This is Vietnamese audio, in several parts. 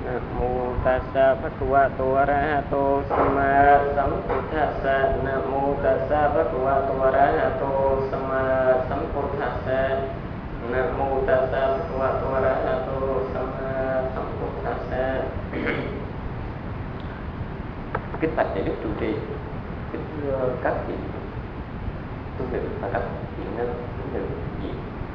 Mô tassa bhagavato arahato samma sambuddhassa. Namo tassa bhagavato arahato samma sambuddhassa. Namo tassa bhagavato arahato samma sambuddhassa. Kính bạch đại đức trụ trì, kính thưa các vị tu nữ và các vị nam nữ vị.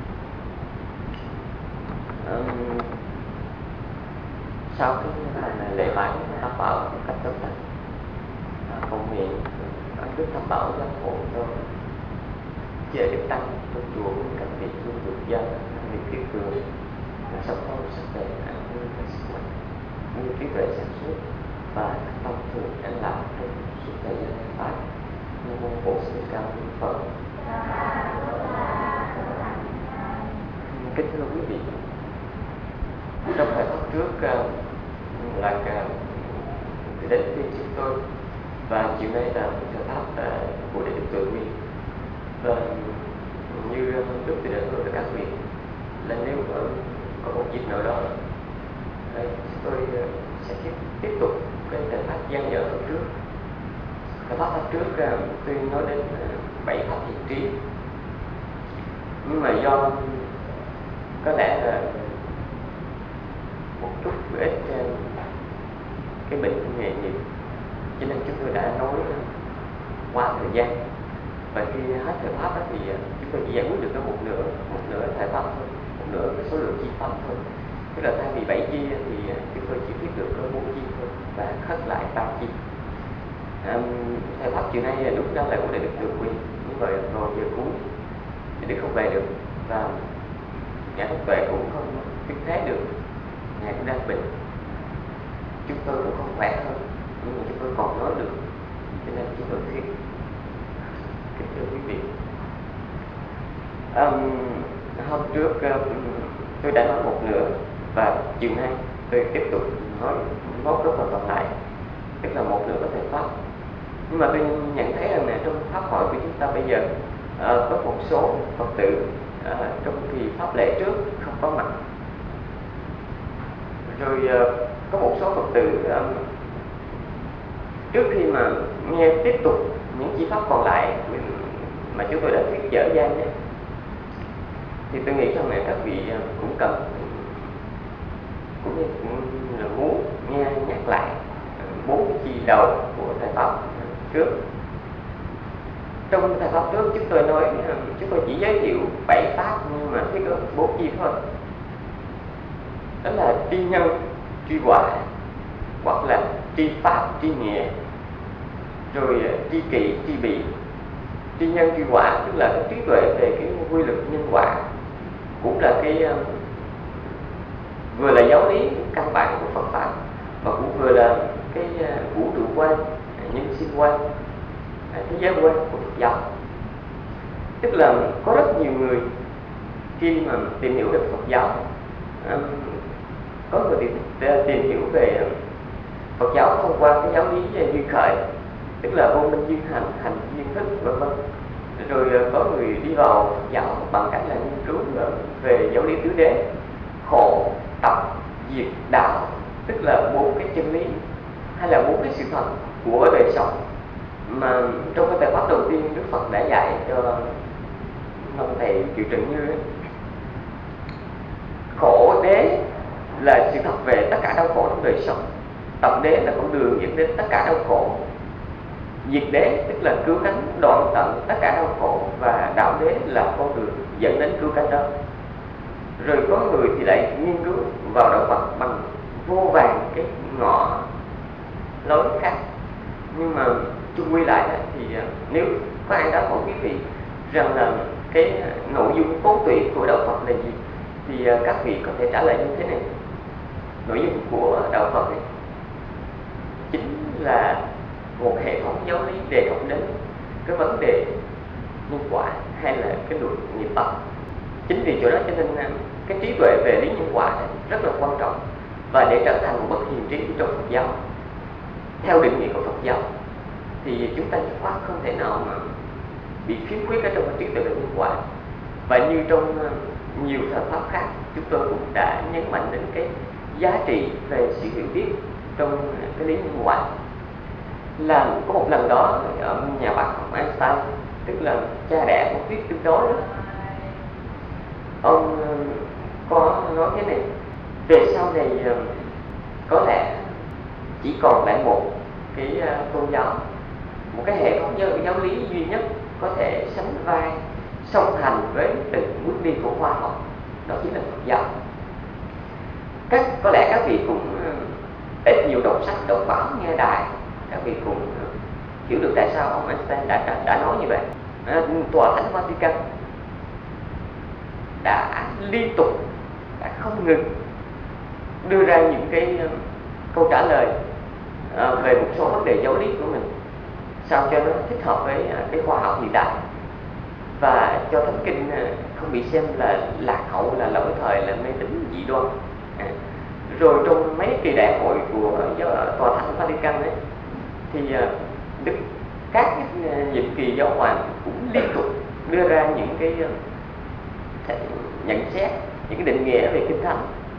Sau cái lễ bái tam bảo một cách tốt lành, cầu nguyện ân đức tam bảo giám hộ cho về đức tăng trong chùa các vị tu được gia vị kiết cường sống tốt sắc đẹp an vui và sức mạnh như trí tuệ sáng suốt và tâm thường an lạc trong suốt thời gian lễ bái. Nam mô Bổn Sư Cao Minh Phật. Kính thưa quý vị, trong bài pháp trước là thì đến phiên chúng tôi, và chiều nay là một bài pháp của Đại Đức Tự Nguyên. Và như lúc thì đã nói với các vị là nếu có một dịp nào đó chúng tôi sẽ tiếp tục cái bài pháp gian dở hôm trước. Bài pháp trước tôi nói đến 7 pháp thiện trí, nhưng mà do có lẽ là một chút ít cái bệnh nghề nghiệp, cho nên chúng tôi đã nói qua thời gian, và khi hết thời pháp thì chúng tôi chỉ giải quyết được có một nửa thời pháp thôi, một nửa cái số lượng chi pháp thôi. Tức là thay vì 7 chi thì chúng tôi chỉ viết được có 4 chi thôi và khất lại 3 chi. Thời pháp chiều nay đúng ra là của Đại Đức Từ Quy, nhưng mà rồi giờ cuối thì Đức không về được, và Ngài Thông Tuệ cũng không tiếp thế được, Ngài cũng đang bệnh. Chúng tôi cũng không khỏe hơn, nhưng mà chúng tôi còn nói được, cho nên chúng tôi thuyết. Kính thưa quý vị, hôm trước tôi đã nói một nửa, và chiều nay tôi tiếp tục nói mốt lúc còn lại, tức là một nửa có thể pháp. Nhưng mà tôi nhận thấy rằng trong pháp hội của chúng ta bây giờ có một số Phật tử trong kỳ pháp lễ trước không có mặt, rồi có một số Phật tử trước khi mà nghe tiếp tục những chi pháp còn lại mà chúng tôi đã thuyết dở dang đấy, thì tôi nghĩ rằng các vị cũng cần cũng như là muốn nghe nhắc lại 4 cái chi đầu của thời pháp trước. Trong thời pháp trước chúng tôi nói chúng tôi chỉ giới thiệu 7 pháp, nhưng mà thuyết có 4 chi thôi. Đó là tri nhân, tri quả, hoặc là tri pháp, tri nghĩa, rồi tri kỷ, tri bị. Tri nhân, tri quả tức là cái trí tuệ về cái quy luật nhân quả, cũng là cái vừa là giáo lý căn bản của Phật pháp, và cũng vừa là cái vũ trụ quan, nhân sinh quan, thế giới quan của Phật giáo. Tức là có rất nhiều người khi mà tìm hiểu về Phật giáo, có người tìm hiểu về Phật giáo thông qua cái giáo lý về duyên khởi, tức là vô minh duyên hành, hành duyên thức, vân vân. Rồi có người đi vào Phật giáo bằng cách là nghiên cứu về giáo lý tứ đế, khổ, tập, diệt, đạo, tức là 4 cái chân lý hay là 4 cái sự thật của đời sống mà trong cái bài pháp đầu tiên Đức Phật đã dạy cho ông thầy Triệu Trần Như ấy. Khổ đế là sự thật về tất cả đau khổ trong đời sống, tập đế là con đường dẫn đến tất cả đau khổ, diệt đế tức là cứu cánh đoạn tận tất cả đau khổ, và đạo đế là con đường dẫn đến cứu cánh đó. Rồi có người thì lại nghiên cứu vào đạo Phật bằng vô vàn cái ngõ lối khác. Nhưng mà chung quy lại thì nếu có ai đó hỏi quý vị rằng là cái nội dung cốt tủy của đạo Phật là gì, thì các vị có thể trả lời như thế này. Nội dung của đạo Phật ấy chính là một hệ thống giáo lý đề cập đến cái vấn đề nhân quả hay là cái luật nghiệp tập. Chính vì chỗ đó cho nên cái trí tuệ về lý nhân quả rất là quan trọng, và để trở thành một bậc hiền trí trong Phật giáo theo định nghĩa của Phật giáo thì chúng ta dứt khoát không thể nào mà bị khiếm khuyết ở trong cái trí tuệ về nhân quả. Và như trong nhiều thời pháp khác, chúng tôi cũng đã nhấn mạnh đến cái giá trị về sự hiểu biết trong cái lý nhân quả. Là có một lần đó nhà bác học Einstein, tức là cha đẻ của thuyết tương đối đó, ông có nói thế này: về sau này có lẽ chỉ còn lại một cái tôn giáo, một cái hệ thống giáo lý duy nhất có thể sánh vai song hành với từng bước đi của khoa học, đó chính là Phật giáo. Có lẽ các vị cũng ít nhiều đọc sách, đọc báo, nghe đài, các vị cũng hiểu được tại sao ông Einstein đã nói như vậy. Tòa Thánh Vatican đã liên tục, đã không ngừng đưa ra những cái câu trả lời về một số vấn đề giáo lý của mình, sao cho nó thích hợp với cái khoa học hiện đại, và cho Thánh Kinh không bị xem là lạc hậu, là lỗi thời, là mê tín dị đoan. Rồi trong mấy kỳ đại hội của Tòa Thánh Vatican ấy, thì các nhiệm kỳ giáo hoàng cũng liên tục đưa ra những cái nhận xét, những cái định nghĩa về Kinh Thánh.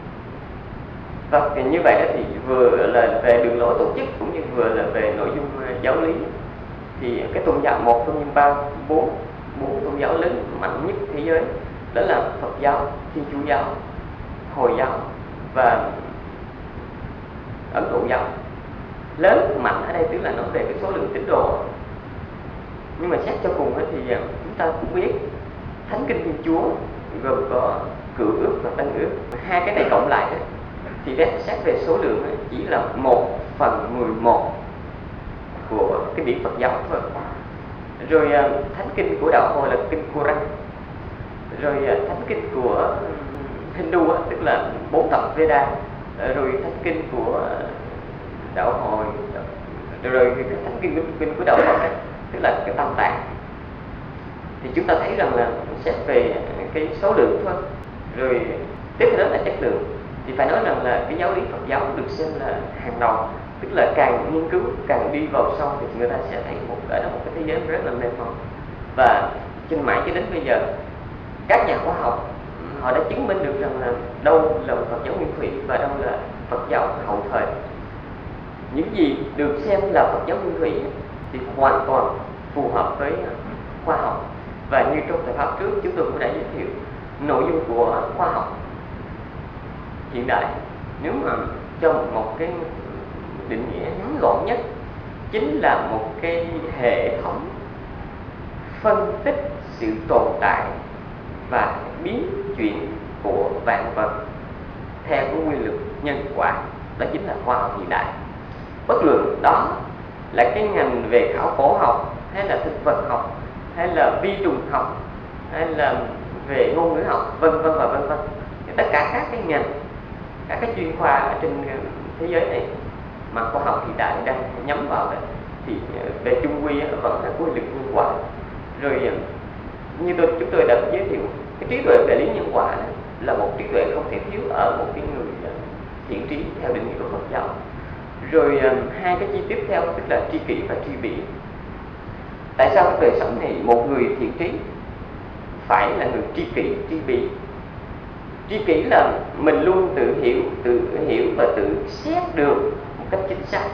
Và như vậy thì vừa là về đường lối tổ chức cũng như vừa là về nội dung giáo lý. Thì cái tôn giáo, một trong những bốn tôn giáo lớn mạnh nhất thế giới, đó là Phật giáo, Thiên Chúa giáo, Hồi giáo và Ấn Độ giáo. Lớn mạnh ở đây tức là nói về cái số lượng tín đồ. Nhưng mà xét cho cùng thì chúng ta cũng biết Thánh Kinh Thiên Chúa gồm có Cựu Ước và Tân Ước. Hai cái này cộng lại thì xét về số lượng chỉ là 1/11 của cái điển Phật giáo thôi. Rồi Thánh Kinh của đạo Hồi là Kinh Quran. Rồi Thánh Kinh của Hindu tức là 4 tập Veda. Rồi Thánh Kinh của đạo Hồi, rồi cái Thánh Kinh của đạo Phật tức là cái Tam Tạng. Thì chúng ta thấy rằng là xét về cái số lượng thôi. Rồi tiếp theo đó là chất lượng, thì phải nói rằng là cái giáo lý Phật giáo được xem là hàng đầu, tức là càng nghiên cứu, càng đi vào sâu thì người ta sẽ thấy ở đó một cái thế giới rất là mênh mông. Và trên mãi cho đến bây giờ, các nhà khoa học họ đã chứng minh được rằng là đâu là Phật giáo nguyên thủy và đâu là Phật giáo hậu thời. Những gì được xem là Phật giáo nguyên thủy thì hoàn toàn phù hợp với khoa học. Và như trong thời pháp trước chúng tôi cũng đã giới thiệu, nội dung của khoa học hiện đại, nếu mà cho một cái định nghĩa ngắn gọn nhất, chính là một cái hệ thống phân tích sự tồn tại và biến chuyển của vạn vật theo cái quy luật nhân quả. Đó chính là khoa học hiện đại. Bất luận đó là cái ngành về khảo cổ học, hay là thực vật học, hay là vi trùng học, hay là về ngôn ngữ học, vân vân và vân vân. Tất cả các cái ngành, các cái chuyên khoa ở trên thế giới này mà khoa học hiện đại đang nhắm vào đấy, thì về chung quy vẫn là quy luật nhân quả. Rồi như chúng tôi đã giới thiệu, cái trí tuệ về lý nhân quả đó là một trí tuệ không thể thiếu ở một cái người thiện trí theo định nghĩa của Phật giáo. Rồi hai cái chi tiếp theo tức là tri kỷ và tri bỉ. Tại sao trong đời sống này một người thiện trí phải là người tri kỷ, tri bỉ? Tri kỷ là mình luôn tự hiểu và tự xét được một cách chính xác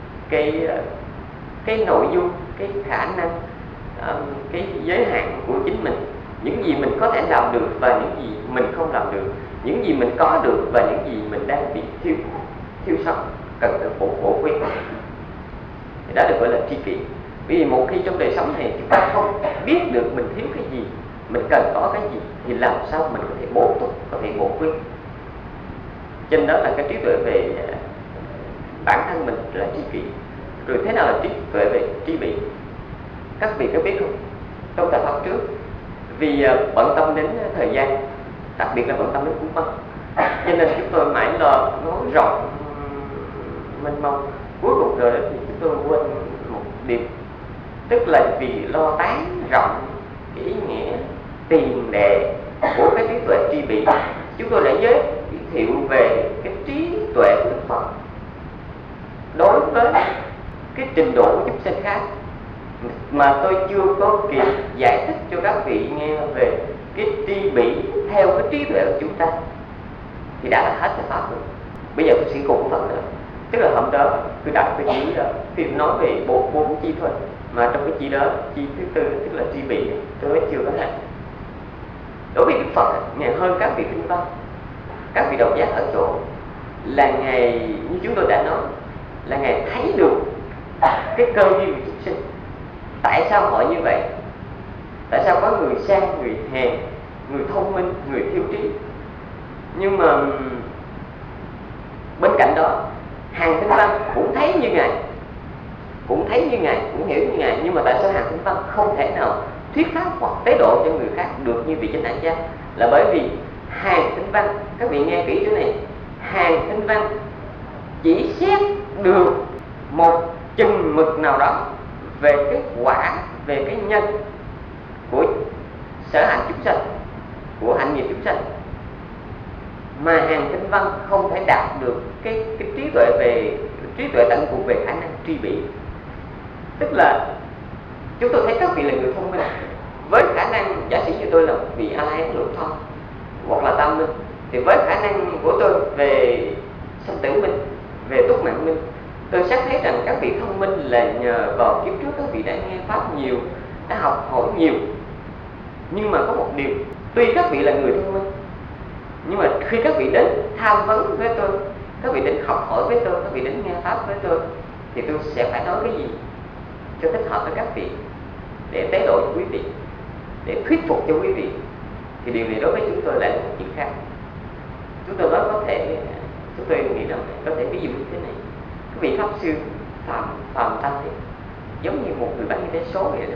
cái nội dung, cái khả năng, cái giới hạn của chính mình, những gì mình có thể làm được và những gì mình không làm được, những gì mình có được và những gì mình đang bị thiếu sót, cần phải bổ khuyết. Thì đó được gọi là tri kỷ. Vì một khi trong đời sống này chúng ta không biết được mình thiếu cái gì, mình cần có cái gì, thì làm sao mình có thể bổ túc, có thể bổ khuyết. Cho nên đó là cái trí tuệ về bản thân mình là tri kỷ. Rồi thế nào là trí tuệ về tri bỉ? Các vị có biết không? Trong tập pháp trước, vì bận tâm đến thời gian, đặc biệt là bận tâm đến cúng mất, cho nên chúng tôi mãi lo nói rộng mênh mông. Cuối cùng rồi thì chúng tôi quên một điều, tức là vì lo tán rộng cái ý nghĩa tiền đề của cái trí tuệ tri bỉ, chúng tôi đã giới thiệu về cái trí tuệ của Đức Phật đối với cái trình độ của chúng sinh khác, mà tôi chưa có kịp giải thích cho các vị nghe về cái tri bỉ theo cái trí tuệ của chúng ta, thì đã là hết cái pháp rồi. Bây giờ tôi sẽ cùng phần nữa. Tức là hôm đó tôi đặt cái chỉ khi nói về bốn chi thôi, mà trong cái chi đó, chi thứ tư tức là tri vị, tôi nói chưa có hết. Đối với Đức Phật, Ngài hơn các vị kinh văn, các vị đầu giác ở chỗ là Ngài, như chúng tôi đã nói, là Ngài thấy được cái cơ duyên của chúng sinh. Tại sao họ như vậy? Tại sao có người sang, người hèn, người thông minh, người thiếu trí? Nhưng mà bên cạnh đó, hàng tinh văn cũng thấy như Ngài, cũng hiểu như Ngài, nhưng mà tại sao hàng tinh văn không thể nào thuyết pháp hoặc tế độ cho người khác được như vị Chánh Đẳng Giác? Là bởi vì hàng tinh văn, các vị nghe kỹ chỗ này, hàng tinh văn chỉ xét được một chừng mực nào đó về cái quả, về cái nhân của sở hạnh chúng sanh, của hạnh nghiệp chúng sanh, mà hàng tinh văn không thể đạt được cái trí tuệ tận cùng về khả năng tri bị. Tức là chúng tôi thấy các vị là người thông minh, với khả năng giả sử như tôi là vị A-la-hán lượng thông hoặc là tam minh, thì với khả năng của tôi về sanh tử minh, về túc mạng minh, tôi xác thấy rằng các vị thông minh là nhờ vào kiếp trước các vị đã nghe pháp nhiều, đã học hỏi nhiều. Nhưng mà có một điều, tuy các vị là người thông minh, nhưng mà khi các vị đến tham vấn với tôi, các vị đến học hỏi với tôi, các vị đến nghe pháp với tôi, thì tôi sẽ phải nói cái gì cho thích hợp với các vị, để tế độ cho quý vị, để thuyết phục cho quý vị. Thì điều này đối với chúng tôi lại là một chuyện khác. Chúng tôi nói có thể, chúng tôi nghĩ rằng có thể ví dụ như thế này: các vị pháp sư Phạm Tăng thì giống như một người bán vé số vậy đó.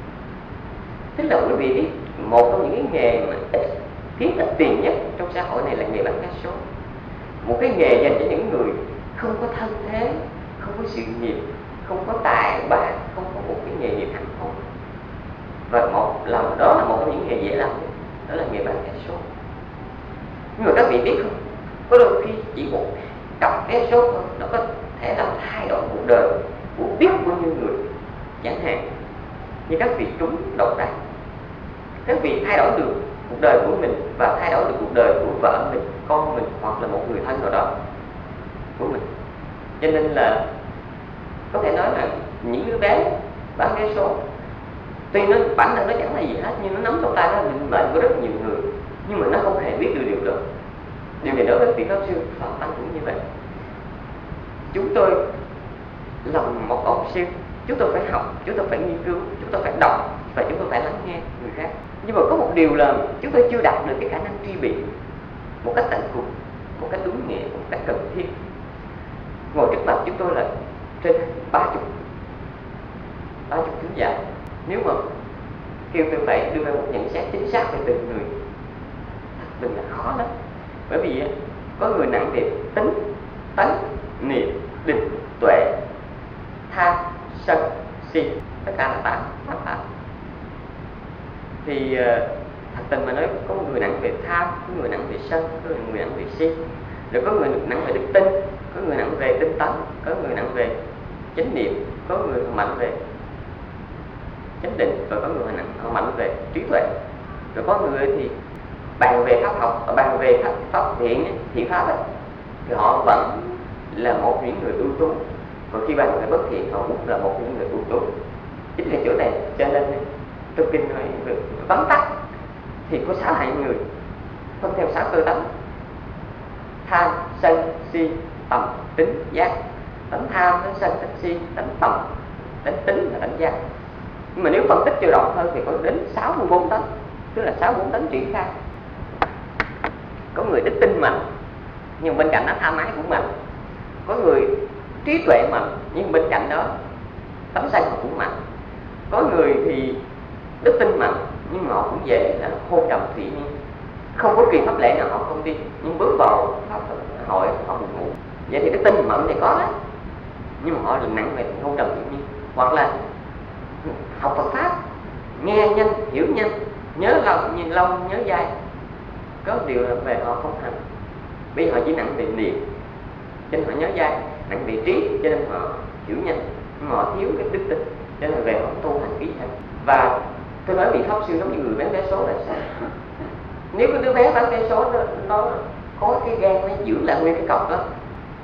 Tức là quý vị biết, một trong những cái nghề mà kiếm ít tiền nhất trong xã hội này là nghề bán vé số. Một cái nghề dành cho những người không có thân thế, không có sự nghiệp, không có tài bạc, không có một cái nghề nghiệp thành công. Và đó là một trong những nghề dễ làm nhất, đó là nghề bán vé số. Nhưng mà các vị biết không, có đôi khi chỉ một cặp vé số thôi, nó có thể làm thay đổi cuộc đời của biết bao nhiêu người. Chẳng hạn như các vị trúng độc đắc, các vị thay đổi được cuộc đời của mình và thay đổi được cuộc đời của vợ mình, con mình hoặc là một người thân nào đó của mình. Cho nên là có thể nói là những đứa bé bán vé số, tuy nó bản thân nó chẳng là gì hết, nhưng nó nắm trong tay nó định mệnh của rất nhiều người, nhưng mà nó không hề biết được điều đó. Điều này đối với vị pháp sư Phạm Tăng cũng như vậy. Chúng tôi là một ông sư, chúng tôi phải học, chúng tôi phải nghiên cứu, chúng tôi phải đọc và chúng tôi phải lắng nghe người khác. Nhưng mà có một điều là chúng tôi chưa đạt được cái khả năng tri bị một cách tận cùng, một cách đúng nghĩa, một cách cần thiết. Ngồi trước mặt chúng tôi là trên 30 thính giả. Nếu mà kêu tôi phải đưa ra một nhận xét chính xác về từng người, thật tình là khó lắm. Bởi vì có người nặng về tính, tánh, niệm, định, tuệ, tham, sân, si, tất cả là 8 pháp. Thì thật tình mà nói, có người nặng về tham, có người nặng về sân, có người nặng về si, rồi có người nặng về đức tin, có người nặng về tinh tấn, có người nặng về chánh niệm, có người mạnh về chánh định, và có người họ mạnh về trí tuệ. Rồi có người thì bàn về pháp học, bàn về pháp thiện pháp ấy, thì họ vẫn là một những người ưu tú. Còn khi bàn về bất thiện, họ cũng là một những người ưu tú. Chính là chỗ này, cho nên tôi kinh nói vắn tắt thì có 6 hạng người, phân theo 6 cơ tánh: tham, sân, si, tầm, tính, giác. Tánh tham, tánh sân, tánh si, tánh tầm, tánh tính và tánh giác. Nhưng mà nếu phân tích cho rộng hơn thì có đến 64 tánh, tức là 64 tánh triển khai. Có người đức tin mạnh, nhưng bên cạnh đó tham ái cũng mạnh. Có người trí tuệ mạnh, nhưng bên cạnh đó tánh sân họ cũng mạnh. Có người thì đức tin mạnh, nhưng mà họ cũng dễ là hôn trầm thủy nhiên, không có truyền pháp lệ nào họ không tin, nhưng bước vào pháp hội họ buồn ngủ. Vậy thì đức tin mạnh thì có đó, nhưng mà họ là nặng về hôn trầm thủy nhiên. Hoặc là học Phật pháp, nghe nhanh, hiểu nhanh, nhớ lâu nhớ dai. Có điều là về họ không hành, vì họ chỉ nặng về niệm cho nên họ nhớ dai, nặng về trí cho nên họ hiểu nhanh, nhưng mà họ thiếu cái đức tin cho nên về họ tu hành kỹ hành. Và tôi nói vị pháp sư giống như người bán vé số là sao? Nếu cái đứa bé bán vé số nó có cái gan nó giữ lại nguyên cái cọc đó,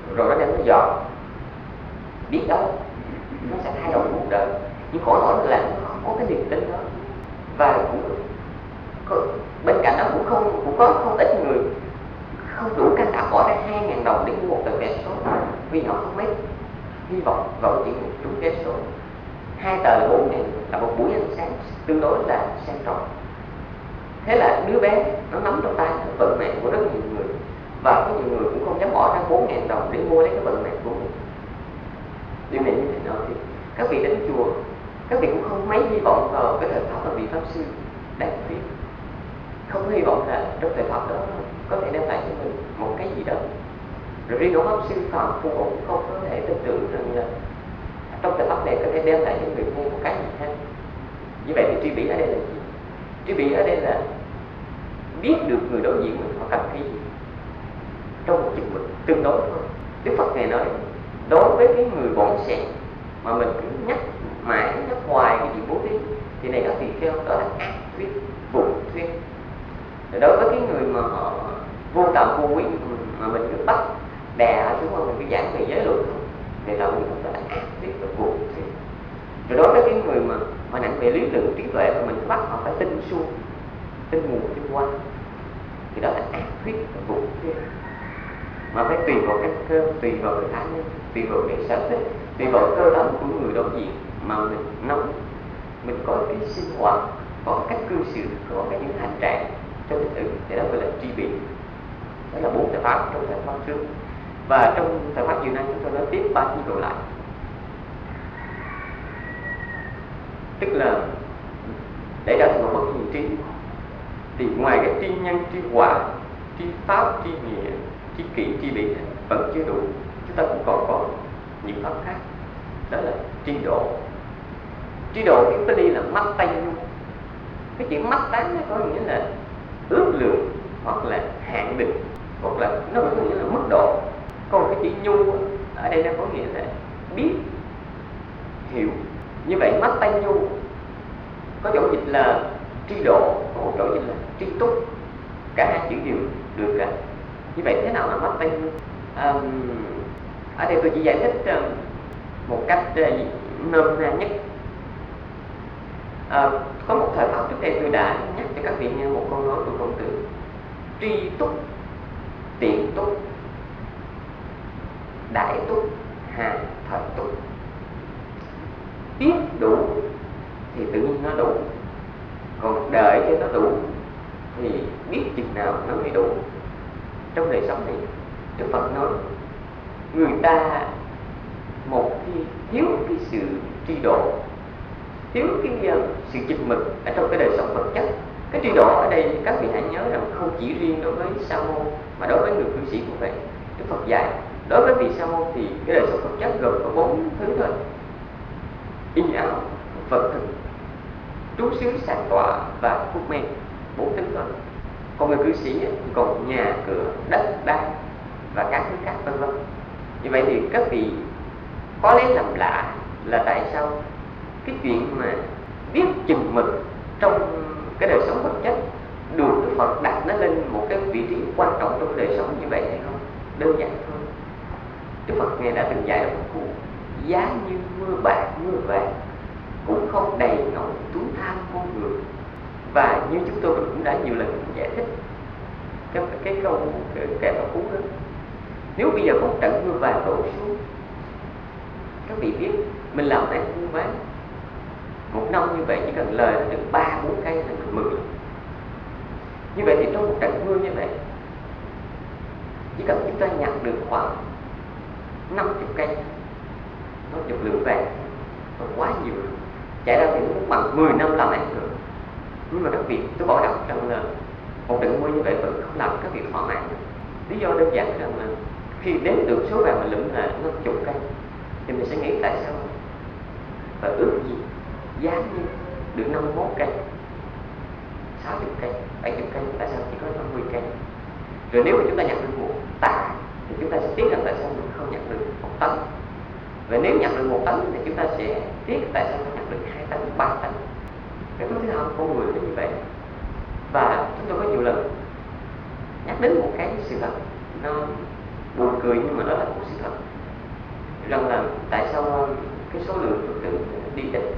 rồi nó đem nó dọn, biết đâu nó sẽ thay đổi cuộc đời. Nhưng khổ nỗi là nó không có cái niềm tin đó. Và bên cạnh đó cũng có không ít người không đủ can đảm bỏ ra 2.000 đồng để mua một tờ vé số, vì họ không mấy hy vọng vào chuyện trúng vé số. 2 tờ là 4.000, là một buổi ăn sáng tương đối là sang trọng. Thế là đứa bé nó nắm trong tay vận mệnh của rất nhiều người, và có nhiều người cũng không dám bỏ ra 4.000 đồng để mua lấy cái vận mệnh của mình. Điều này như thế nào thì các vị đến chùa, các vị cũng không mấy hy vọng vào cái thời pháp mà vị pháp sư đang viết, không hy vọng là trong thời pháp đó có thể đem lại cho mình một cái gì đó. Rồi riêng ông pháp sư Phạm Phu cũng không có thể tưởng tượng rằng là trong thời pháp này có thể đem lại cho người nghe một cái gì hết. Như vậy thì tri bỉ ở đây là gì? Tri bỉ ở đây là biết được người đối diện mình họ cần cái gì trong một chừng mực tương đối thôi. Đức Phật này nói đối với cái người bỏng sẻn mà mình cứ nhắc mãi nhắc hoài cái chuyện bố thí thì này các tỳ kheo đó là ác thuyết, vụ thuyết. Rồi đối với cái người mà họ vô tạm vô quý mà mình cứ bắt đè xuống mà mình cứ giảng về giới luật thôi, thì là mình không phải là ác thuyết và vụ thuyết. Rồi đối với cái người mà nặng về lý luận trí tuệ mà mình cứ bắt họ phải tin suông, tin mù tin qua, thì đó là ác thuyết và vụ thuyết. Mà phải tùy vào căn cơ, tùy vào cái khả năng, tùy vào cái sở thích, tùy vào cơ tánh của người đối diện mà mình nắm, mình có cái sinh hoạt, có cách cư xử, có cái những hành trạng cho thích ứng, thì đó gọi là tri bỉ. Đó là 4 thời pháp trong thời pháp trước. Và trong thời pháp chiều nay chúng tôi nói tiếp 3 chế độ lại. Tức là để trở thành một bậc hiền trí thì ngoài cái tri nhân, tri quả, tri pháp, tri nghĩa, tri kỷ, tri bỉ vẫn chưa đủ. Chúng ta cũng còn có những pháp khác. Đó là tri độ. Tri độ tiếng Pali là mắt tay nhung. Cái chữ mắt tán nó có nghĩa là ước lượng hoặc là hạn định, hoặc là nó có nghĩa là mức độ. Còn cái chữ nhu ở đây nó có nghĩa là biết, hiểu. Như vậy mắt tay nhu có chỗ dịch là tri độ, có một chỗ dịch là tri túc. Cả hai chữ đều được cả. Như vậy thế nào là mắt tay nhu? Ở đây tôi chỉ giải thích một cách nôm na nhất. Có một thời pháp trước đây tôi đã nhắc cho các vị nghe một câu nói của Khổng Tử: tri túc, tiện túc, đại túc, hà thời túc. Biết đủ thì tự nhiên nó đủ, còn đợi cho nó đủ thì biết chừng nào nó mới đủ. Trong đời sống này, Đức Phật nói người ta một khi thiếu cái sự tri độ, thiếu cái sự chừng mực ở trong cái đời sống vật chất. Cái tri độ ở đây các vị hãy nhớ rằng không chỉ riêng đối với sa môn mà đối với người cư sĩ cũng vậy. Đức Phật dạy đối với vị sa môn thì cái đời sống vật chất gồm có 4 thứ thôi: y áo, vật thực, trú xứ, sàng tọa và thuốc men. 4 thứ thôi. Còn người cư sĩ thì còn nhà cửa, đất đai và các thứ khác vân vân. Như vậy thì các vị có lấy làm lạ là tại sao cái chuyện mà biết chừng mực trong cái đời sống vật chất được Đức Phật đặt nó lên một cái vị trí quan trọng trong đời sống như vậy hay không? Đơn giản thôi. Đức Phật Ngài đã từng dạy ở một câu: giá như mưa bạc mưa vàng cũng không đầy nổi túi tham con người. Và như chúng tôi cũng đã nhiều lần giải thích cái câu kẻ thọ phú đó. Nếu bây giờ có một trận mưa vàng đổ xuống, các vị biết mình làm ăn buôn bán một năm như vậy chỉ cần lời được 3-4 cây là mình mừng. Như vậy thì trong một trận mưa như vậy, chỉ cần chúng ta nhặt được khoảng 50 cây, nó chục lượng vàng, nó quá nhiều rồi. Chạy ra thì nó bằng 10 năm làm ăn rồi. Nhưng mà các vị, tôi bảo đảm rằng là một trận mưa như vậy vẫn không làm các vị thỏa mãn được. Lý do đơn giản rằng là khi đếm được số vàng mà lụm là 50 cây thì mình sẽ nghĩ tại sao và ước gì giá như được 51 cây, 60 cây, 70 cây, tại sao chỉ có 50 cây? Rồi nếu mà chúng ta nhận được một tạ thì chúng ta sẽ tiếc rằng tại sao mình không nhận được 1 tấn. Và nếu nhận được 1 tấn thì chúng ta sẽ tiếc tại sao mình nhận được 2 tấn, 3 tấn. Cái thứ hai con người nó như vậy. Và chúng tôi có nhiều lần nhắc đến một cái sự thật nó buồn cười nhưng mà đó là một sự thật, rằng là tại sao cái số lượng Phật tử đi ít.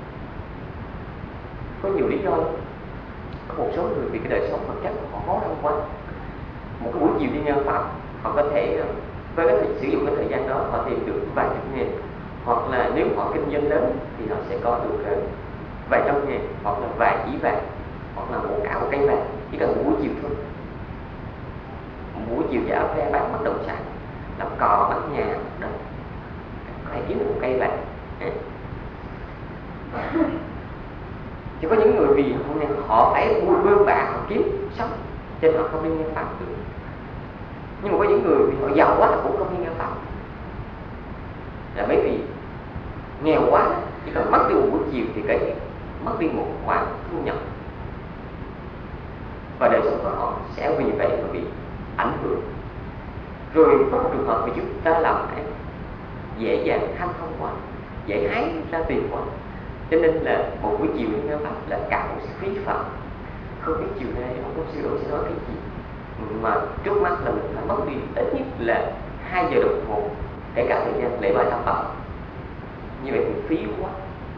Có nhiều lý do. Có một số người vì cái đời sống vật chất họ khó khăn quá, một cái buổi chiều đi nghe pháp họ có thể với cái sử dụng cái thời gian đó họ tìm được vài chục ngàn, hoặc là nếu họ kinh doanh lớn thì họ sẽ có được vài trăm ngàn, hoặc là vài chỉ vàng, hoặc là cả một cây vàng, chỉ cần một buổi chiều thôi. Một buổi chiều dạo phe bán bất động sản, làm cò bán nhà đó, có thể kiếm được một cây vàng. Chỉ có những người vì họ phải buôn bạc họ kiếm sống cho nên họ không đi nghe pháp được. Nhưng mà có những người vì họ giàu quá cũng không đi nghe pháp, là bởi vì nghèo quá, chỉ cần mất đi một buổi chiều thì cái mất đi một khoản thu nhập, và đời sống của họ sẽ vì vậy mà bị ảnh hưởng. Rồi có một trường hợp mà chúng ta làm dễ dàng hanh thông quá, dễ hái ra tiền quá, cho nên là một buổi chiều đi nghe pháp là cả một sự phí phạm. Không biết chiều nay ông có sư độ sẽ nói cái gì, mà trước mắt là mình phải mất đi ít nhất là 2 giờ đồng hồ kể cả thời gian lễ bài tam bảo. Như vậy thì phí quá.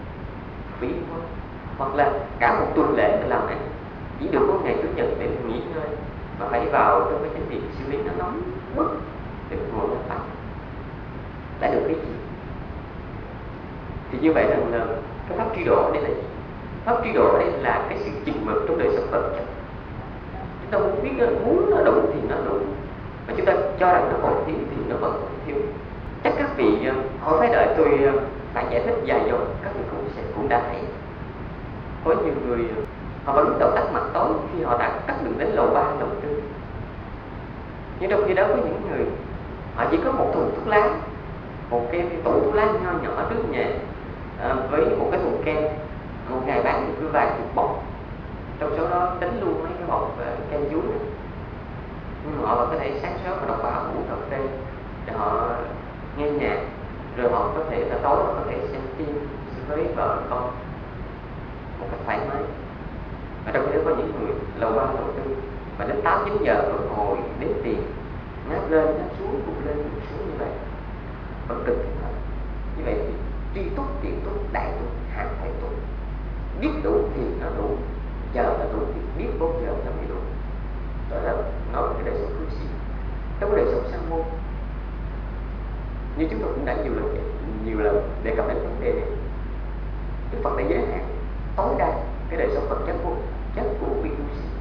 Hoặc là cả một tuần lễ mình làm ăn chỉ được có ngày Chủ nhật để mình nghỉ ngơi, mà phải vào trong cái chánh điện xử lý nó nóng bức để mình ngồi nghe pháp, đã được cái gì? Thì như vậy là cái pháp tri độ ở đây là gì? Pháp tri độ ở đây là cái sự chừng mực trong đời sống vật chất. Chúng ta muốn biết muốn nó đủ thì nó đủ, mà chúng ta cho rằng nó còn thiếu thì nó vẫn còn thiếu. Chắc các vị không phải đợi tôi phải giải thích dài dòng, các vị cũng đã thấy. Có nhiều người họ vẫn đầu tắt mặt tối khi họ đã cắt đường đến lầu 3, lầu 4. Nhưng trong khi đó có những người họ chỉ có một thùng thuốc lá, một cái tủ thuốc lá nho nhỏ trước nhà, với một cái thùng kem, một ngày bán được cứ vài chục bọc, trong số đó đánh luôn mấy cái bọc kem dúi. Nhưng họ có thể sáng sớm đọc báo, uống cà phê để họ nghe nhạc, rồi họ có thể tối họ có thể xem phim với vợ con một cách thoải mái. Ở trong khi đó có những người lầu 3, lầu 4 mà đến 8-9 giờ rồi ngồi đếm tiền, ngáp lên ngáp xuống, cũng lên cũng xuống như vậy, vẫn cực thật. Như vậy thì tri túc, tiện túc, đại túc, hàng phải túc. Biết đủ thì nó đủ, giờ là đủ thì biết 4 giờ nó mới đủ. Đó là nói về cái đời sống cư sĩ. Trong đời sống sa môn, như chúng tôi cũng đã nhiều lần đề cập đến vấn đề này, Đức Phật đã giới hạn tối đa cái đời sống vật chất của vị tu sĩ.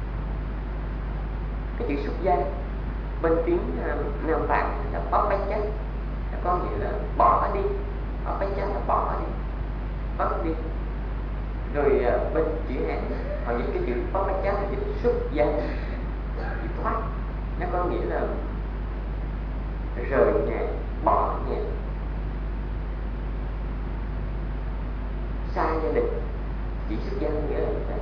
Cái chữ xuất gia bên tiếng Nam Phạn là bóc bánh chát, có nghĩa là bỏ đi, bóc bánh chát là bỏ đi, bắt đi. Rồi bên chữ Hán họ dịch cái chữ bóc bánh chát là dịch xuất gia, dịch thoát, nó có nghĩa là rời nhà, bỏ nhà, xa gia đình. Chỉ xuất gia nghĩa là như vậy.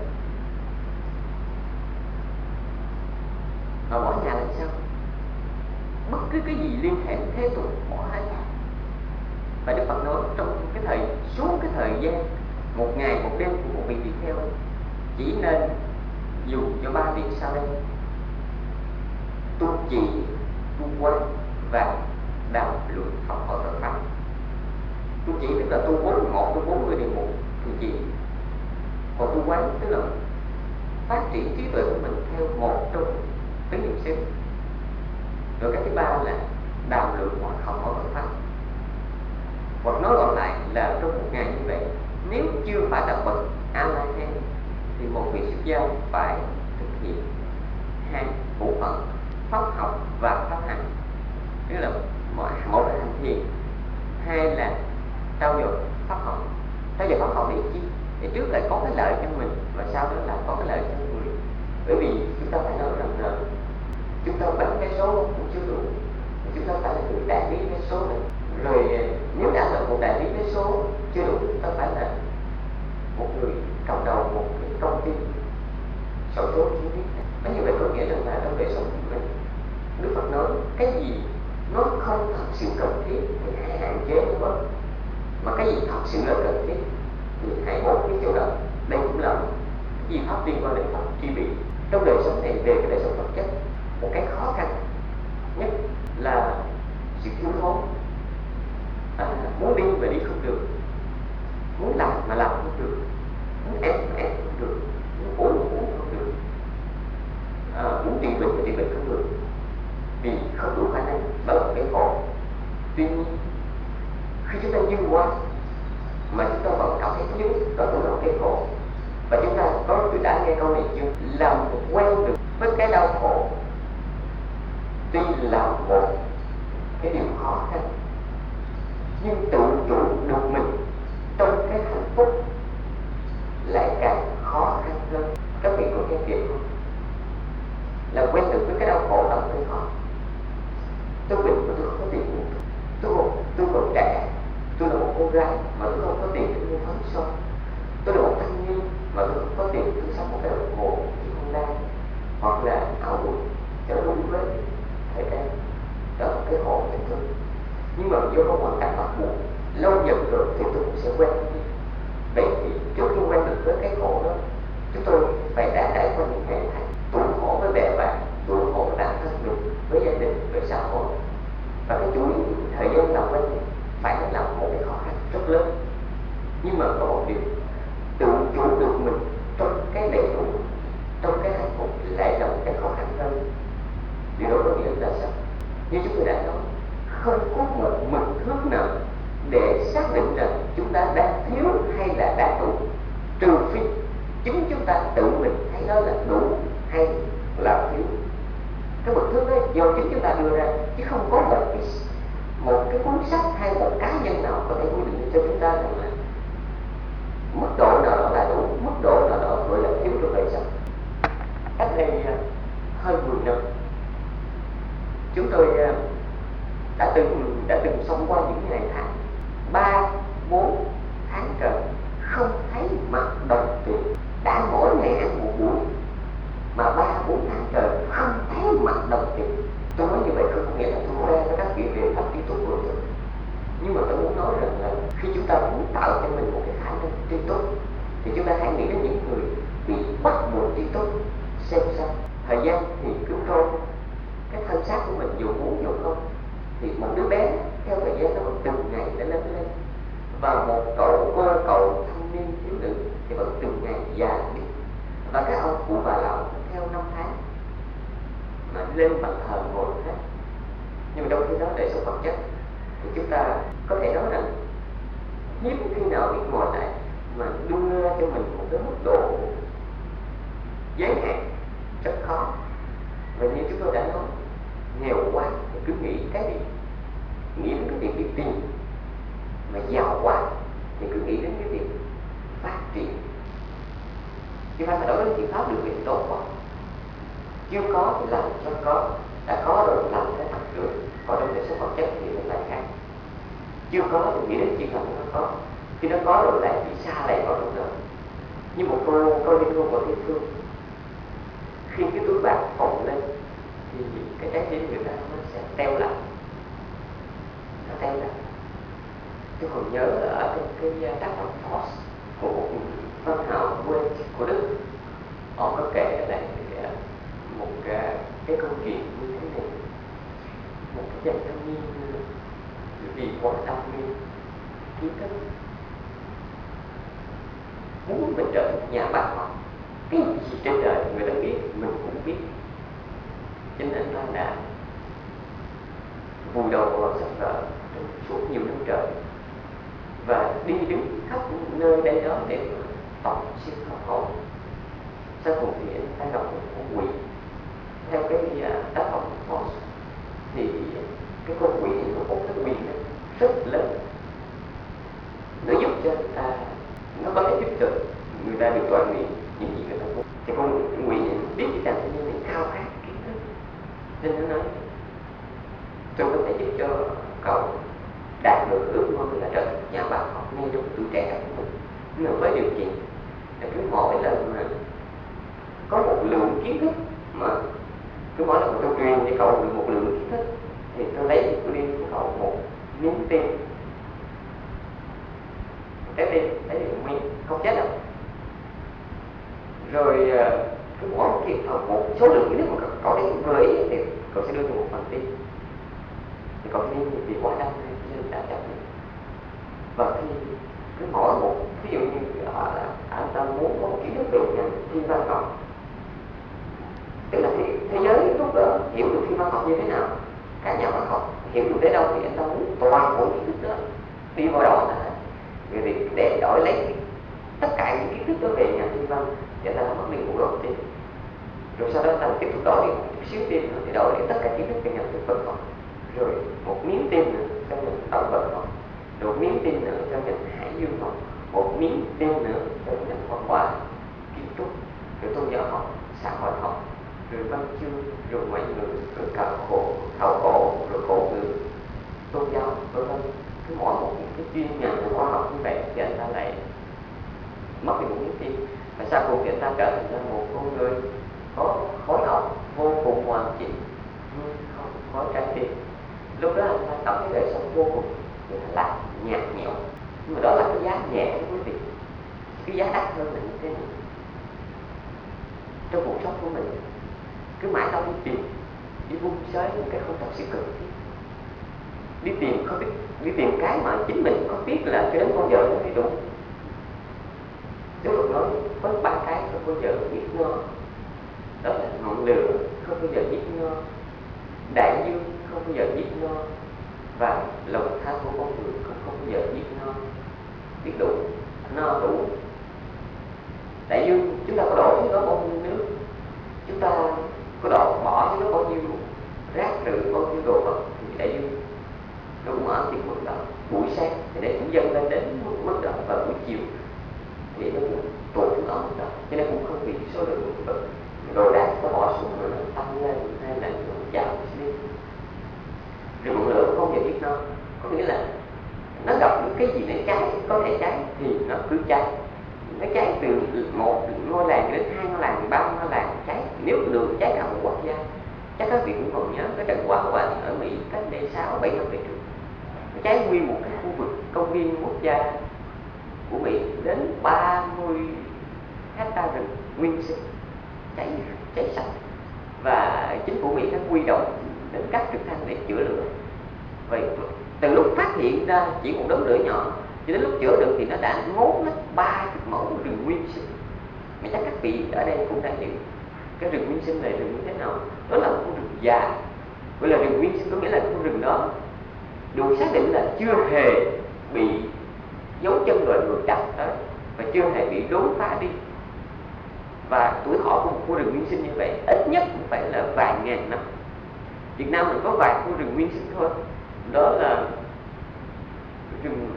Họ bỏ nhà là sao? Bất cứ cái gì liên hệ thế tục bỏ hết. Và Đức Phật nói trong cái thời gian một ngày một đêm của một vị tỳ kheo chỉ nên dùng cho 3 việc sau đây: tu trì, tu quán và đàm luận Phật hỏi Phật pháp. Tu trì tức là tu 41, tu 40 điều 1 tu trì. Còn tu quán tức là phát triển trí tuệ của mình theo một trong tứ niệm xứ. Rồi cái thứ ba là đàm luận hoặc học hỏi Phật pháp. Hoặc nói gọn lại là trong một ngày như vậy, nếu chưa phải là bậc A-la-hán thì một vị xuất gia phải thực hiện 2 bộ phận: pháp học và pháp hành. Tức là một là hành thiền, 2 là trau dồi pháp học. Trau dồi pháp học để chi? Để trước lại có cái lợi cho mình và sau đó là có cái lợi cho người. Bởi vì chúng ta phải nói rằng là chúng ta bán vé số cũng chưa đủ, chúng ta phải là người đại lý vé số này. Rồi nếu đã là một đại lý vé số chưa đủ, chúng ta phải là một người cầm đầu một cái công ty sổ số chứng biết. Nói như vậy có nghĩa rằng là trong đời sống của mình, Đức Phật nói cái gì nó không thật sự cần thiết thì hãy hạn chế nó bớt, mà cái gì thật sự là cần thiết thì hãy bố cái chỗ đó. Đây cũng là di pháp liên quan đến pháp tri bị. Trong đời sống này, về cái đời sống vật chất, một cái khó khăn nhất là sự thiếu thốn. Muốn đi mà đi không được, muốn làm mà làm không được, muốn ép mà ép không được, muốn uống mà uống không được, muốn trị bệnh mà trị bệnh không được, vì không đủ khả năng. Đó là cái khổ. Tuy nhiên khi chúng ta dư quá mà chúng ta vẫn cảm thấy thiếu, đó cũng là cái khổ. Và chúng ta đã nghe câu này chưa? Làm quen được với cái đau khổ tuy là một cái điều khó khăn, nhưng tự chủ được mình trong cái hạnh phúc lại càng khó khăn hơn. Các vị có nghe kịp không? Là quen được với cái đau khổ là hơi khó. Tôi bệnh mà tôi không có tiền mua thuốc, tôi còn trẻ, tôi là một cô gái mà tôi không có tiền để mua phấn son, tôi là một thanh niên mà tôi không có tiền để tôi sắm một cái đồng hồ chứ không đai hoặc là áo quần cho nó đúng với thời trang. Đó là cái khổ của tôi. Nhưng mà do có hoàn cảnh bắt buộc lâu dần rồi thì tôi cũng sẽ quen đi. Vậy thì trước khi quen được với cái khổ đó, chúng tôi phải đã trải qua những ngày tháng tủi khổ với bè bạn, tủi khổ với bản thân mình, với gia đình, với xã hội. Và cái chuỗi thời gian làm quen này phải là một cái khó khăn rất lớn. Nhưng mà có một điều, tự chủ được mình trong cái đầy đủ, trong cái hạnh phúc lại là một cái khó khăn hơn. Điều đó có nghĩa là sao? Như chúng tôi đã nói, không có một mực thước nào để xác định rằng chúng ta đang thiếu hay là đang đủ, trừ phi chính chúng ta tự mình thấy nó là đủ hay là thiếu. Cái mực thước đó do chính chúng ta đưa ra, chứ không có một cái cuốn sách hay một cá nhân nào có thể quy định cho chúng ta rằng là mức độ nào đó là đủ, mức độ nào đó gọi là thiếu trong đời sống. Cách đây hơn 10 năm, chúng tôi đã từng sống qua những ngày tháng 3-4 tháng trời không thấy mặt đồng tiền. Đã mỗi ngày ăn một buổi mà 3-4 tháng trời không thấy mặt đồng tiền. Tôi nói như vậy không nghĩa là tôi khoe với các vị về pháp trí tuệ của tôi, nhưng mà tôi muốn nói rằng là khi chúng ta muốn tạo cho mình một cái khả năng trí tốt thì chúng ta hãy nghĩ đến những người bị bắt buộc trí tốt. Xem sao thời gian thì cứ trôi, cái thân xác của mình dù muốn dù không, thì một đứa bé theo thời gian nó vẫn từng ngày đã lớn lên, và một cậu thanh niên thiếu nữ thì vẫn từng ngày già đi, và các ông cụ bà lão theo năm tháng mà lên bàn thờ ngồi hết. Nhưng mà trong khi đó đời sống vật chất thì chúng ta có thể nói rằng hiếm khi nào biết ngồi lại mà đưa cho mình một cái mức độ giới hạn rất khó. Và như chúng tôi đã nói, nghèo quá thì cứ nghĩ cái gì, nghĩ đến cái việc đi tìm, mà giàu quá thì cứ nghĩ đến cái việc phát triển. Chứ phải đối với chuyện pháp được việc tốt quá, chưa có thì làm cho có, đã có rồi làm cái thật được. Còn trong đời sống vật chất thì nó lại khác, chưa có thì nghĩ đến chuyện là nó có, khi nó có rồi lại bị xa lầy vào trong đó. Như một câu liên ngôn của Thiên Phương, khi cái túi bạc phồng lên thì cái trái tim người ta nó sẽ teo lại, nó teo lại. Tôi còn nhớ ở cái tác phẩm Faust của một văn hào quê của Đức, họ có kể lại một cái câu chuyện như thế này. Một cái chàng thanh niên vì quá đam mê kiến thức, muốn mình trở thành nhà bác học, cái gì trên đời người ta biết mình cũng biết, cho nên anh đã vùi đầu vào sách vở trong suốt nhiều năm trời và đi đứng khắp nơi đây đó để tổng sinh học hỏi. Sau cùng thì anh ta gặp một con quỷ. Theo cái tác phẩm Faust thì cái con quỷ nó có cái miệng rất lớn, nó giúp cho người ta, nó có thể giúp cho người ta được toàn niệm những gì người ta muốn. Thì con quỷ biết cái chàng thanh niên này khao khát kiến thức, nên nó nói tôi có thể giúp cho cậu đạt được ước mơ là trở thành nhà bác học ngay trong tuổi trẻ của mình, nhưng mà với điều kiện là cứ mỗi lần mà có một lượng kiến thức, mà cứ mỗi lần tôi truyền cho cậu được một lượng kiến thức thì tôi lấy tôi đi cho cậu một miếng tiền. Cái đi nguyên không chết đâu. Rồi cứ mỗi một số lượng kiến thức mà cậu đi gửi thì cậu sẽ đưa cho một phần tiền. còn riêng vì quá đông nên đã chấp nhận. Và khi cứ mỗi một, ví dụ như anh ta muốn có kiến thức về ngành thiên văn học, tức là thế giới lúc đó hiểu được thiên văn học như thế nào, các nhà văn học hiểu được tới đâu thì anh ta muốn toàn bộ kiến thức đó đi vào đó là người thì để đổi lấy tất cả những kiến thức đó về ngành thiên văn thì anh ta mất đi một đầu tiên, rồi sau đó anh ta tiếp tục đổi đi một chút xíu thêm nữa thì đổi đi tất cả kiến thức về ngành thực vật học, rồi một miếng thêm nữa cho ngành động vật học, rồi một miếng thêm nữa cho ngành hải dương học, một miếng thêm nữa cho ngành khoa học, kiến trúc, rồi tôn giáo học, xã hội học, rồi văn chương, rồi ngoại ngữ, rồi khảo cổ, rồi cổ ngữ, tôn giáo, vân vân. Cứ mỗi một cái chuyên ngành của khoa học như vậy thì anh ta lại mất đi một miếng tim, và sau cùng thì anh ta trở thành ra một con người có khối óc vô cùng hoàn chỉnh, nhưng không có trái tim. Lúc đó anh ta cảm thấy đời sống vô cùng là nhạt nhẽo, nhưng mà đó là cái giá nhẹ của quý vị. Cái giá đắt hơn là như thế này. Trong cuộc sống của mình cứ mãi tao đi tìm, đi vung xới những cái không thật sự cần thiết, đi tìm không biết, đi tìm cái mà chính mình có biết là cho đến bao giờ nó mới đúng. Đức Phật nói có 3 cái không bao giờ biết no, đó là ngọn lửa không bao giờ biết no, đại dương không bao giờ biết no, và lòng tham của con người không bao giờ biết no, biết đủ, no đủ. Đại dương chúng ta có đổ xuống đó bao nhiêu nước, chúng ta có bỏ xuống đó bao nhiêu rác rưởi, bao nhiêu đồ vật thì đại dương nó cũng ở cái mức đó. Buổi sáng thì để cũng dâng lên đến mức đó, và buổi chiều thì nó cũng tụt xuống ở mức đó, cho nên cũng không vì số lượng vật đồ đạc có bỏ xuống rồi nó tăng lên hay là nó giảm đi. Rồi ngọn lửa không giờ biết nó, có nghĩa là nó gặp những cái gì nó cháy, có thể cháy thì nó cứ cháy. Nó cháy từ một ngôi làng đến 2 ngôi làng, 3 ngôi làng cháy. Nếu đường cháy cả một quốc gia, chắc các vị cũng còn nhớ cái trận hỏa hoạn ở Mỹ cách đây 6-7 năm về trước. Nó cháy nguyên một cái khu vực công viên quốc gia của Mỹ đến 30 hectare rừng nguyên sinh cháy sạch, và chính phủ Mỹ đã huy động đến các trực thăng để chữa lửa. Vậy từ lúc phát hiện ra chỉ một đống lửa nhỏ cho đến lúc chữa được thì nó đã ngốn hết 30 mẫu rừng nguyên sinh. Mà chắc các vị ở đây cũng đã hiểu cái rừng nguyên sinh này rừng như thế nào. Đó là một khu rừng già, gọi là rừng nguyên sinh, có nghĩa là khu rừng đó được xác định là chưa hề bị dấu chân loài người đặt tới và chưa hề bị đốn phá đi. Và tuổi thọ của một khu rừng nguyên sinh như vậy ít nhất cũng phải là vài ngàn năm. Việt Nam mình có vài khu rừng nguyên sinh thôi, đó là rừng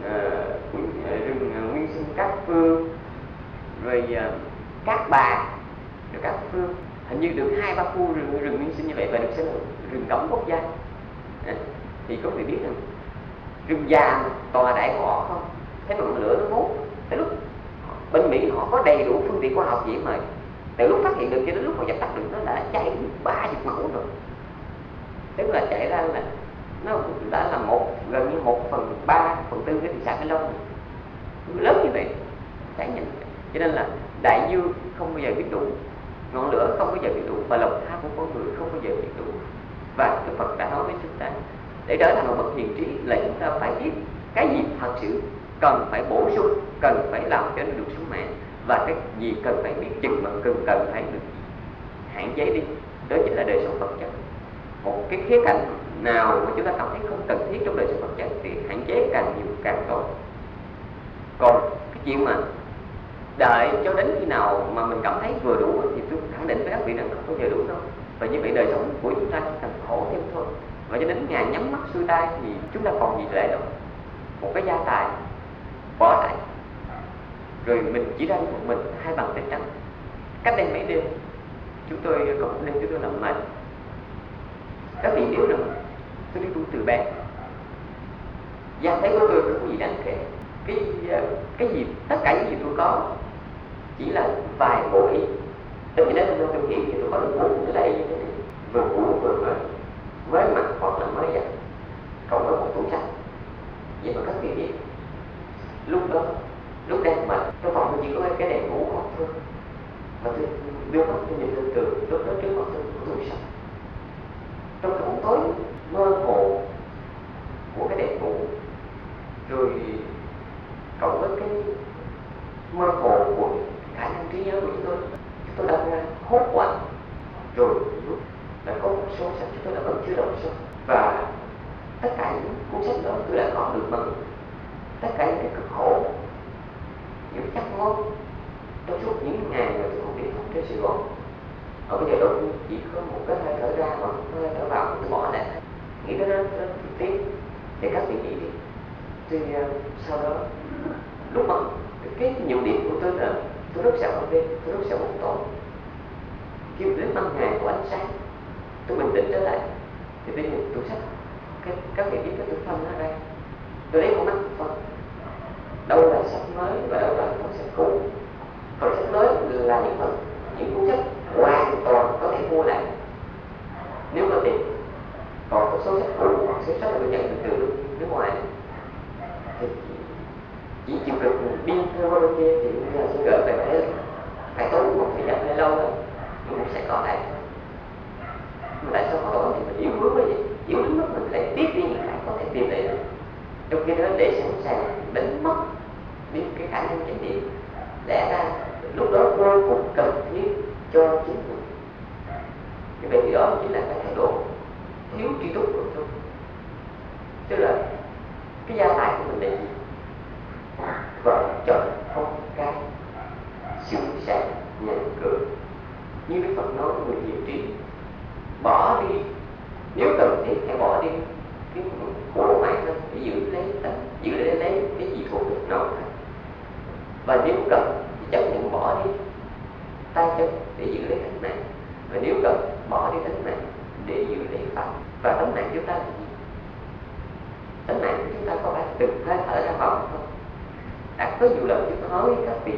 nguyên sinh Cát Phương, rồi Cát Bà, rồi Cát Phương. Hình như được 2-3 khu rừng nguyên sinh như vậy và được xem là rừng cấm quốc gia. Thì có người biết rằng rừng già toàn là đại cỏ không, thấy ngọn lửa nó ngốt. Tới lúc bên Mỹ họ có đầy đủ phương tiện khoa học vậy mà từ lúc phát hiện được cho đến lúc họ dập tắt được nó đã cháy 30 mẫu rồi. Tức là chạy ra là nó đã là gần như 1/3/4 cái thị xã Cái Long lớn như vậy, cháy nhanh. Cho nên là đại dương không bao giờ biết đủ, ngọn lửa không bao giờ biết đủ, và lòng tham của con người không bao giờ biết đủ. Và Đức Phật đã nói với chúng ta để trở thành một bậc hiền trí là chúng ta phải biết cái gì thật sự cần phải bổ sung, cần phải làm cho nó được sung mãn, và cái gì cần phải biết chừng mà cần phải được hạn chế đi. Đó chính là đời sống vật chất. Một cái khía cạnh nào mà chúng ta cảm thấy không cần thiết trong đời sống vật chất thì hạn chế càng nhiều càng tốt. Còn cái chuyện mà đợi cho đến khi nào mà mình cảm thấy vừa đủ thì tôi khẳng định với các vị rằng không bao giờ đủ đâu. Và như vậy đời sống của chúng ta chỉ cần khổ thêm thôi. Và cho đến ngày nhắm mắt xuôi tay thì chúng ta còn gì lệ đâu. Một cái gia tài bỏ lại, rồi mình chỉ ra một mình 2 bàn tay trắng. Cách đây mấy đêm chúng tôi có một đêm chúng tôi làm mệt. Các vị biết rằng tôi đi tu từ bé, gia thấy của tôi không có gì đáng kể. Cái gì, tất cả những gì tôi có chỉ là vài bộ y. Tôi chỉ nói tôi nghĩ thì tôi có được một cái đây như thế này, vừa cũ vừa mới mặc hoặc là mới giặt, còn có một tủ sách. Vậy mà các vị biết lúc đang mệt trong phòng tôi chỉ có cái đèn ngủ không thôi, mà tôi đưa mắt tôi nhìn lên tường, lúc đó trước mắt tôi có tủ sách. Trong cái bóng tối mơ hồ của cái đèn ngủ, rồi cộng với cái mơ hồ của khả năng trí nhớ của chúng tôi đâm ra hốt hoảng. Rồi đã có một số sách chúng tôi đã vẫn chưa đọc xong, và tất cả những cuốn sách đó tôi đã có được bằng tất cả những cái cực khổ, những chắc ngón trong suốt những ngày mà tôi không đi học trên Sài Gòn. Ở bây giờ đột nhiên chỉ có một cái hơi thở ra mà hơi thở vào tôi bỏ lại, nghĩ tới nó thực tiễn để các vị nghĩ đi. Thì sau đó lúc mà cái nhược điểm của tôi là tôi rất sợ ban đêm, tôi rất sợ bóng tối. Khi đến ban ngày của ánh sáng tôi bình tĩnh trở lại thì tôi nhìn tủ sách, các vị biết cái tôi phân nó ra, tôi lấy con mắt phân đâu là sách mới và đâu là phần sách cũ. Phần sách mới là những cuốn sách hoàn toàn có thể mua lại nếu có tiền, còn một số sách cũ hoặc số sách được nhận từ nước ngoài thì chỉ chịu được đi theo qua bên kia thì bây giờ sẽ gỡ về phải tốn một thời gian hơi lâu thôi, nhưng cũng sẽ có lại. Mà tại sao có thì mình yếu đuối quá vậy? Yếu đến mức mình lại tiếp đi những cái có thể tìm lại được, trong khi đó để sẵn sàng đánh mất đi cái khả năng chánh niệm. Lẽ ra lúc đó vô cùng cần thiết cho chính mình. Như vậy thì đó chính là cái thái độ thiếu tri túc của tôi. Tức là cái gia tài của mình là gì? Vợ chồng con cái, sự sáng nhà cửa. Như Đức Phật nói người hiền trí, bỏ đi nếu cần thiết hãy bỏ đi cái bộ máy thân để giữ lấy cái gì thuộc được nó. Và nếu cần thì chấp nhận bỏ đi tay chân để giữ lấy tánh mạng, và nếu cần bỏ đi tánh mạng để giữ lấy pháp. Và tánh mạng chúng ta là gì? Tánh mạng của chúng ta có phải từng hơi thở ra vào không? Đã có nhiều lần chúng ta nói với các vị,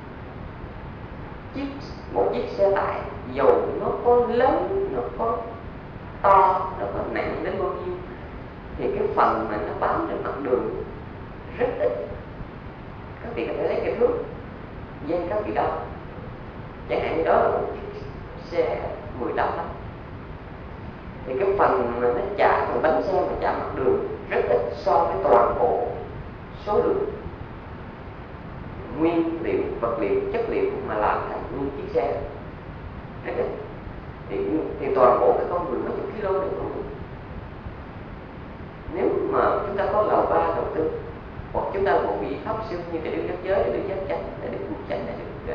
một chiếc xe tải dầu nó có lớn, nó có to, nó có nặng đến bao nhiêu thì cái phần mà nó bám trên mặt đường rất ít. Các vị có thể lấy cái thước dây các vị đo, chẳng hạn như đó là một chiếc xe 15 tấn thì cái phần mà nó chạm, phần bánh xe mà chạm mặt đường rất ít so với toàn bộ số lượng nguyên liệu, vật liệu, chất liệu mà làm thành nguyên chiếc xe rất ít. Thì toàn bộ cái con người mấy chục kg được không? Nếu mà chúng ta có lầu 3, lầu 4, hoặc chúng ta một vị pháp sư như để được giác giới, để được giác chánh, để được cuộc chánh, để được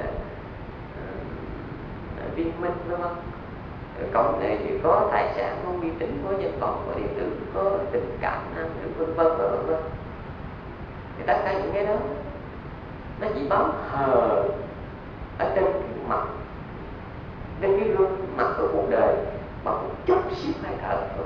viên minh, vân vân, cộng này thì có tài sản, có uy tín, có danh vọng, có điện tử, có tình cảm, vân vân và vân vân. Thì tất cả những cái đó nó chỉ bám hờ ở trên cái mặt, trên cái gương mặt của cuộc đời bằng một chút xíu hơi thở thôi.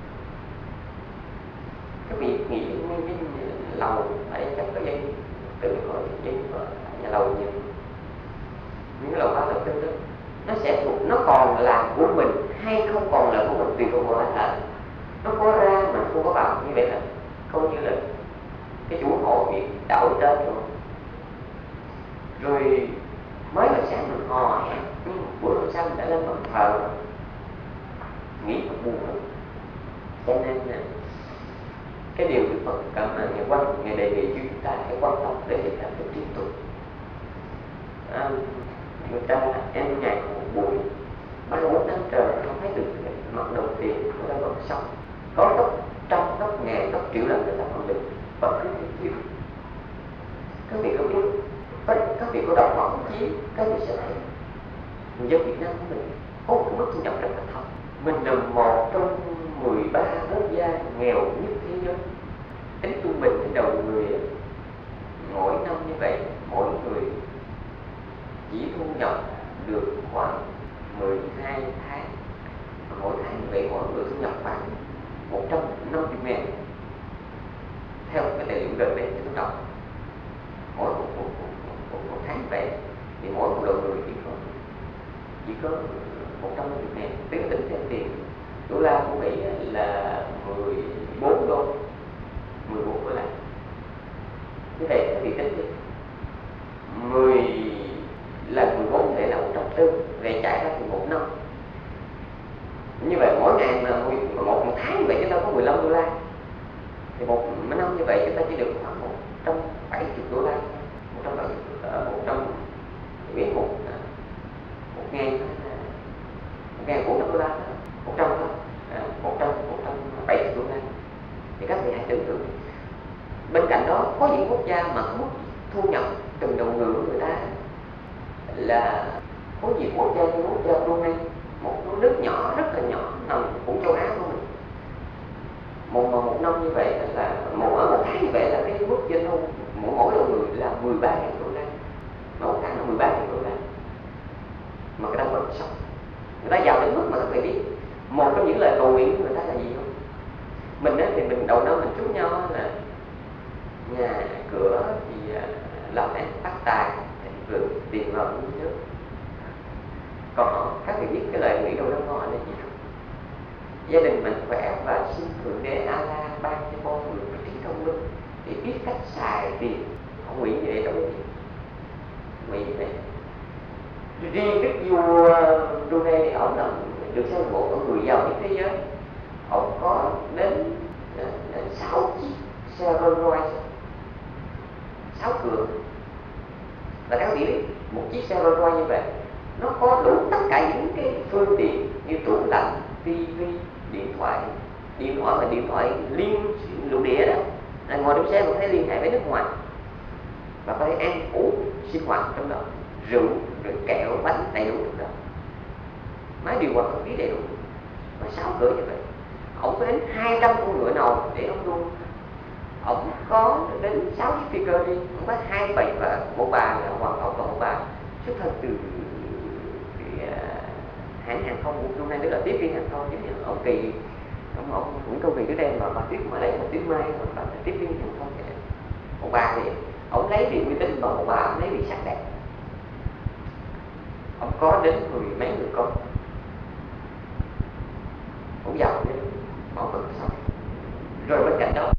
Các vị nghĩ nguyên cái lầu ở đây chắc có dây tự hỏi dây ở nhà lầu nhiều, những cái lầu 3 lầu 4 đó nó sẽ thuộc, nó còn là của mình hay không còn là của mình tùy thuộc vào hơi thở. Nó có ra mà không có vào, như vậy là coi như là cái chủ hộ bị đảo trên rồi. Rồi mới hồi sáng mình hò hẹn, nhưng buổi hôm sau mình đã lên bàn thờ, nghĩ mà buồn lắm. Cho nên cái điều Đức Phật cảm ơn Ngài quan, Ngài đề nghị chúng ta hãy quan tâm để thực hành được tri túc. Người ta em ngày một buổi 3-4 năm trời không thấy được mặt đầu tiên người ta vẫn sống, có gấp trăm, gấp ngàn, gấp triệu lần người ta còn được bất cứ những chuyện. Các vị có biết, các vị có đọc báo chí, các vị sẽ thấy người dân Việt Nam của mình có một mức thu nhập rất là thấp. Mình là một trong 13 quốc gia nghèo nhất thế giới. Tính trung bình trên đầu người mỗi năm như vậy, mỗi người chỉ thu nhập được khoảng 12 tháng. Mỗi tháng như vậy mỗi người thu nhập khoảng 150.000. Theo cái tài liệu gần đây tôi đọc, mỗi một tháng vậy thì mỗi một đầu người chỉ có 150.000. Tính tính theo tiền đô la của Mỹ là 14 đô, 14 đô la. Như vậy các vị tính đi, 10 lần 14 thể là 140, về chạy ra thì 1 năm. Như vậy mỗi ngày mà một tháng vậy chúng ta có 15 đô la. vậy chúng ta chỉ được khoảng 170 đô la, 170 một ngàn 1.400 đô la, 100 thôi, 170 đô la. Thì các vị hãy tưởng tượng, bên cạnh đó có những quốc gia mà mức thu nhập từng đầu người của người ta là có nhiều quốc gia như quốc gia Brunei, một nước nhỏ rất là nhỏ nằm cũng châu Á thôi. Một năm như vậy là một tháng như vậy là cái mức doanh thu mỗi đầu người là 13.000 đô la, một tháng là 13.000 đô la. Mà cái đó vẫn sống, người ta giàu đến mức mà các vị biết một trong những lời cầu nguyện của người ta là gì không? Mình thì mình đầu năm mình chúc nhau là nhà cửa thì làm ăn phát tài, vượng tiền vào như nước. Còn các vị biết cái lời nguyện đầu năm họ là gì không? Gia đình mình khỏe và xin thượng đế Allah ban cho con người có trí thông minh để biết cách xài tiền. Họ nguyện như vậy trong cái gì? Nguyện như vậy. Riêng đức vua Brunei ông là được xem một con người giàu nhất thế giới. Ông có đến 6 chiếc xe Rolls Royce, 6 cửa. Và các vị biết một chiếc xe Rolls Royce như vậy nó có đủ tất cả những cái phương tiện như tủ lạnh, tivi, điện thoại liên lục địa đó, là ngồi trong xe mà có thể liên hệ với nước ngoài và có thể ăn uống sinh hoạt trong đó, rượu rồi kẹo bánh đầy đủ trong đó, máy điều hòa không khí đầy đủ. Và 6 cửa như vậy, ông có đến 200 con ngựa nào để ông đua. Ông có đến 6 chiếc phi cơ đi, ông có 27 và một bà là hoàng hậu và một bà xuất thân từ hãng hàng không của Brunei, tức là tiếp viên hàng không, giống như ông Kỳ, ông Nguyễn Công Kỳ trước đây mà bà tiếp mà lấy là tiếp mai hoặc là tiếp viên hàng không. Một bà thì ông lấy vì uy tín, và một bà ông lấy vì sắc đẹp. Ông có đến 10 mấy người con, ông giàu lên, mà ông vẫn sống. Rồi bên cạnh đó